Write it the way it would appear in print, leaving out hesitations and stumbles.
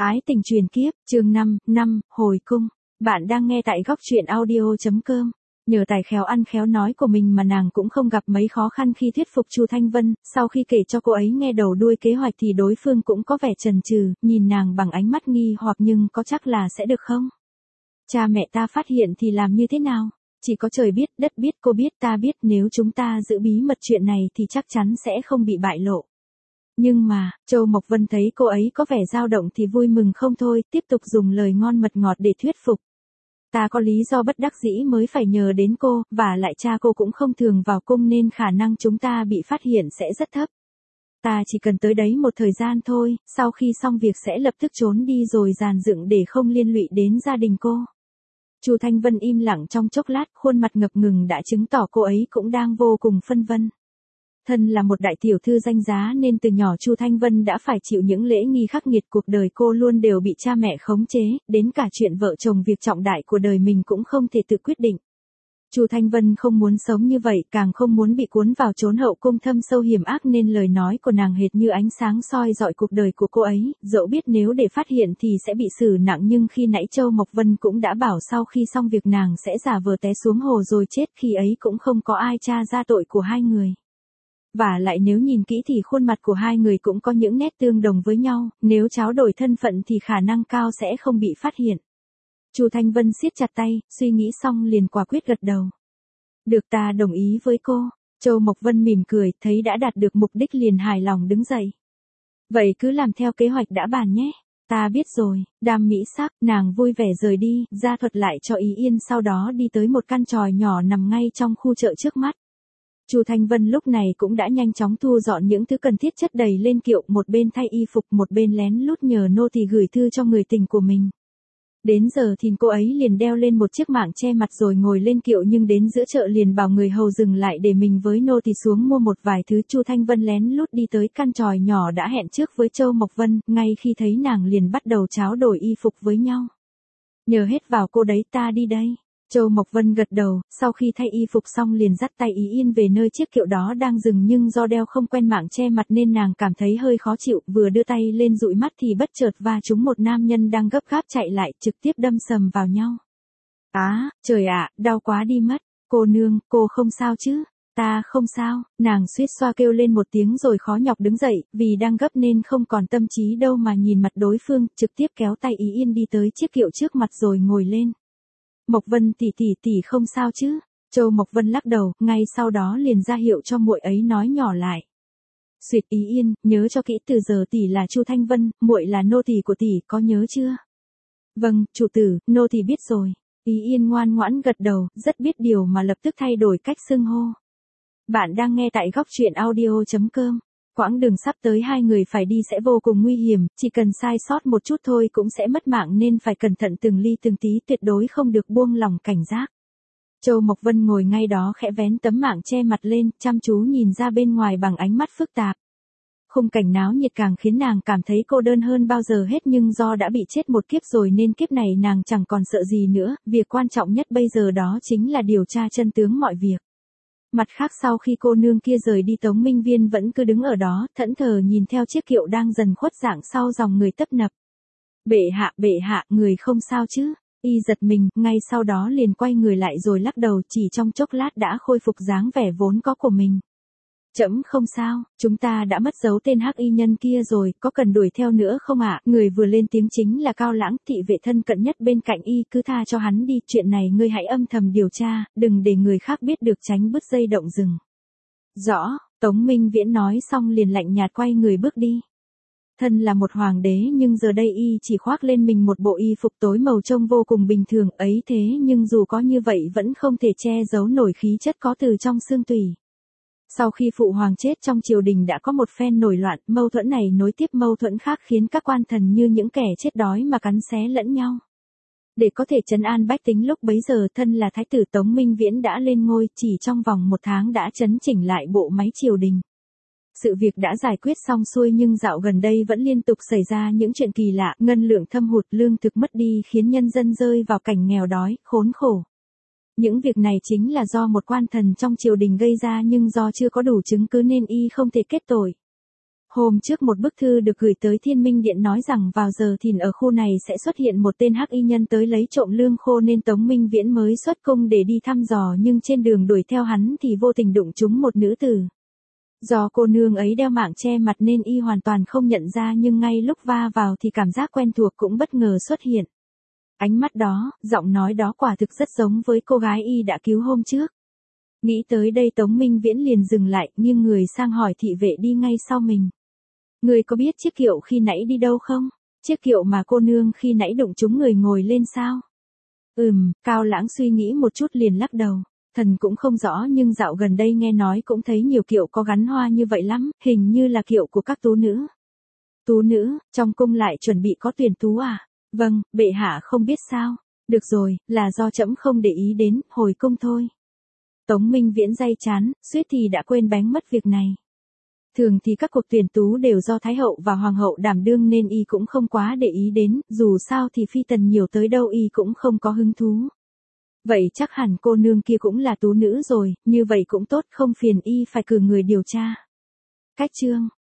Ái tình truyền kiếp, chương 5, hồi cung. Bạn đang nghe tại góc truyện audio.com. Nhờ tài khéo ăn khéo nói của mình mà nàng cũng không gặp mấy khó khăn khi thuyết phục Chu Thanh Vân, sau khi kể cho cô ấy nghe đầu đuôi kế hoạch thì đối phương cũng có vẻ chần chừ, nhìn nàng bằng ánh mắt nghi hoặc nhưng có chắc là sẽ được không? Cha mẹ ta phát hiện thì làm như thế nào? Chỉ có trời biết, đất biết, cô biết, ta biết, nếu chúng ta giữ bí mật chuyện này thì chắc chắn sẽ không bị bại lộ. Nhưng mà, Châu Mộc Vân thấy cô ấy có vẻ dao động thì vui mừng không thôi, tiếp tục dùng lời ngon mật ngọt để thuyết phục. Ta có lý do bất đắc dĩ mới phải nhờ đến cô, và lại cha cô cũng không thường vào cung nên khả năng chúng ta bị phát hiện sẽ rất thấp. Ta chỉ cần tới đấy một thời gian thôi, sau khi xong việc sẽ lập tức trốn đi rồi dàn dựng để không liên lụy đến gia đình cô. Chu Thanh Vân im lặng trong chốc lát, khuôn mặt ngập ngừng đã chứng tỏ cô ấy cũng đang vô cùng phân vân. Thân là một đại tiểu thư danh giá nên từ nhỏ Chu Thanh Vân đã phải chịu những lễ nghi khắc nghiệt, cuộc đời cô luôn đều bị cha mẹ khống chế, đến cả chuyện vợ chồng việc trọng đại của đời mình cũng không thể tự quyết định. Chu Thanh Vân không muốn sống như vậy, càng không muốn bị cuốn vào chốn hậu cung thâm sâu hiểm ác nên lời nói của nàng hệt như ánh sáng soi rọi cuộc đời của cô ấy, dẫu biết nếu để phát hiện thì sẽ bị xử nặng nhưng khi nãy Châu Mộc Vân cũng đã bảo sau khi xong việc nàng sẽ giả vờ té xuống hồ rồi chết, khi ấy cũng không có ai tra ra tội của hai người. Và lại nếu nhìn kỹ thì khuôn mặt của hai người cũng có những nét tương đồng với nhau, nếu tráo đổi thân phận thì khả năng cao sẽ không bị phát hiện. Chu Thanh Vân siết chặt tay, suy nghĩ xong liền quả quyết gật đầu. Được, ta đồng ý với cô. Châu Mộc Vân mỉm cười, thấy đã đạt được mục đích liền hài lòng đứng dậy. Vậy cứ làm theo kế hoạch đã bàn nhé. Ta biết rồi. Đam mỹ sắc, nàng vui vẻ rời đi, ra thuật lại cho Ý Yên, sau đó đi tới một căn tròi nhỏ nằm ngay trong khu chợ trước mắt. Chu Thanh Vân lúc này cũng đã nhanh chóng thu dọn những thứ cần thiết chất đầy lên kiệu, một bên thay y phục một bên lén lút nhờ nô tỳ gửi thư cho người tình của mình. Đến giờ thì cô ấy liền đeo lên một chiếc mảng che mặt rồi ngồi lên kiệu, nhưng đến giữa chợ liền bảo người hầu dừng lại để mình với nô tỳ xuống mua một vài thứ. Chu Thanh Vân lén lút đi tới căn tròi nhỏ đã hẹn trước với Châu Mộc Vân, ngay khi thấy nàng liền bắt đầu tráo đổi y phục với nhau. Nhờ hết vào cô đấy, ta đi đây. Châu Mộc Vân gật đầu, sau khi thay y phục xong liền dắt tay Ý Yên về nơi chiếc kiệu đó đang dừng, nhưng do đeo không quen mảng che mặt nên nàng cảm thấy hơi khó chịu, vừa đưa tay lên dụi mắt thì bất chợt va trúng một nam nhân đang gấp gáp chạy lại, trực tiếp đâm sầm vào nhau. Á, trời ạ, đau quá đi mất. Cô nương, cô không sao chứ? Ta không sao, nàng suýt xoa kêu lên một tiếng rồi khó nhọc đứng dậy, vì đang gấp nên không còn tâm trí đâu mà nhìn mặt đối phương, trực tiếp kéo tay Ý Yên đi tới chiếc kiệu trước mặt rồi ngồi lên. Mộc Vân tỷ không sao chứ? Châu Mộc Vân lắc đầu, ngay sau đó liền ra hiệu cho muội ấy nói nhỏ lại. Xuyệt, Ý Yên, nhớ cho kỹ, từ giờ tỷ là Chu Thanh Vân, muội là nô tỳ của tỷ, có nhớ chưa? Vâng, chủ tử, nô tỳ biết rồi. Ý Yên ngoan ngoãn gật đầu, rất biết điều mà lập tức thay đổi cách xưng hô. Bạn đang nghe tại góc truyện audio.com. Quãng đường sắp tới hai người phải đi sẽ vô cùng nguy hiểm, chỉ cần sai sót một chút thôi cũng sẽ mất mạng nên phải cẩn thận từng ly từng tí, tuyệt đối không được buông lỏng cảnh giác. Châu Mộc Vân ngồi ngay đó khẽ vén tấm mảng che mặt lên, chăm chú nhìn ra bên ngoài bằng ánh mắt phức tạp. Khung cảnh náo nhiệt càng khiến nàng cảm thấy cô đơn hơn bao giờ hết, nhưng do đã bị chết một kiếp rồi nên kiếp này nàng chẳng còn sợ gì nữa, việc quan trọng nhất bây giờ đó chính là điều tra chân tướng mọi việc. Mặt khác, sau khi cô nương kia rời đi, Tống Minh Viên vẫn cứ đứng ở đó, thẫn thờ nhìn theo chiếc kiệu đang dần khuất dạng sau dòng người tấp nập. Bệ hạ, người không sao chứ? Y giật mình, ngay sau đó liền quay người lại rồi lắc đầu, chỉ trong chốc lát đã khôi phục dáng vẻ vốn có của mình. Trẫm không sao, chúng ta đã mất dấu tên hắc y nhân kia rồi, có cần đuổi theo nữa không ạ? Người vừa lên tiếng chính là Cao Lãng, thị vệ thân cận nhất bên cạnh y, cứ tha cho hắn đi, chuyện này ngươi hãy âm thầm điều tra, đừng để người khác biết được, tránh bứt dây động rừng. Rõ, Tống Minh Viễn nói xong liền lạnh nhạt quay người bước đi. Thân là một hoàng đế nhưng giờ đây y chỉ khoác lên mình một bộ y phục tối màu trông vô cùng bình thường ấy, thế nhưng dù có như vậy vẫn không thể che giấu nổi khí chất có từ trong xương tủy. Sau khi phụ hoàng chết, trong triều đình đã có một phen nổi loạn, mâu thuẫn này nối tiếp mâu thuẫn khác khiến các quan thần như những kẻ chết đói mà cắn xé lẫn nhau. Để có thể trấn an bách tính lúc bấy giờ, thân là thái tử Tống Minh Viễn đã lên ngôi, chỉ trong vòng một tháng đã chấn chỉnh lại bộ máy triều đình. Sự việc đã giải quyết xong xuôi nhưng dạo gần đây vẫn liên tục xảy ra những chuyện kỳ lạ, ngân lượng thâm hụt, lương thực mất đi khiến nhân dân rơi vào cảnh nghèo đói, khốn khổ. Những việc này chính là do một quan thần trong triều đình gây ra, nhưng do chưa có đủ chứng cứ nên y không thể kết tội. Hôm trước một bức thư được gửi tới Thiên Minh Điện nói rằng vào giờ thìn ở khu này sẽ xuất hiện một tên hắc y nhân tới lấy trộm lương khô nên Tống Minh Viễn mới xuất cung để đi thăm dò, nhưng trên đường đuổi theo hắn thì vô tình đụng trúng một nữ tử. Do cô nương ấy đeo mạng che mặt nên y hoàn toàn không nhận ra, nhưng ngay lúc va vào thì cảm giác quen thuộc cũng bất ngờ xuất hiện. Ánh mắt đó, giọng nói đó quả thực rất giống với cô gái y đã cứu hôm trước. Nghĩ tới đây Tống Minh Viễn liền dừng lại, nghiêng người sang hỏi thị vệ đi ngay sau mình. Người có biết chiếc kiệu khi nãy đi đâu không? Chiếc kiệu mà cô nương khi nãy đụng trúng người ngồi lên sao? Cao Lãng suy nghĩ một chút liền lắc đầu. Thần cũng không rõ, nhưng dạo gần đây nghe nói cũng thấy nhiều kiệu có gắn hoa như vậy lắm, hình như là kiệu của các tú nữ. Tú nữ, trong cung lại chuẩn bị có tuyển tú à? Vâng, bệ hạ không biết sao? Được rồi, là do trẫm không để ý đến, hồi cung thôi. Tống Minh Viễn day chán, suýt thì đã quên bén mất việc này. Thường thì các cuộc tuyển tú đều do Thái hậu và Hoàng hậu đảm đương nên y cũng không quá để ý đến, dù sao thì phi tần nhiều tới đâu y cũng không có hứng thú. Vậy chắc hẳn cô nương kia cũng là tú nữ rồi, như vậy cũng tốt, không phiền y phải cử người điều tra. Cách chương